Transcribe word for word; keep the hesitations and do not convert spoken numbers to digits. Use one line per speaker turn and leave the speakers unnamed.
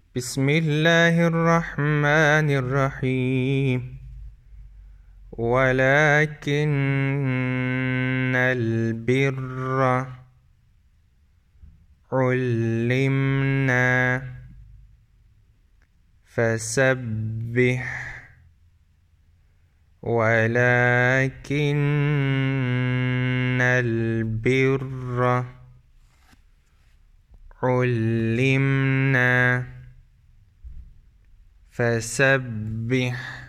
بسم الله الرحمن الرحيم ولكن البر علمنا فسبح ولكن البر علمنا فسبح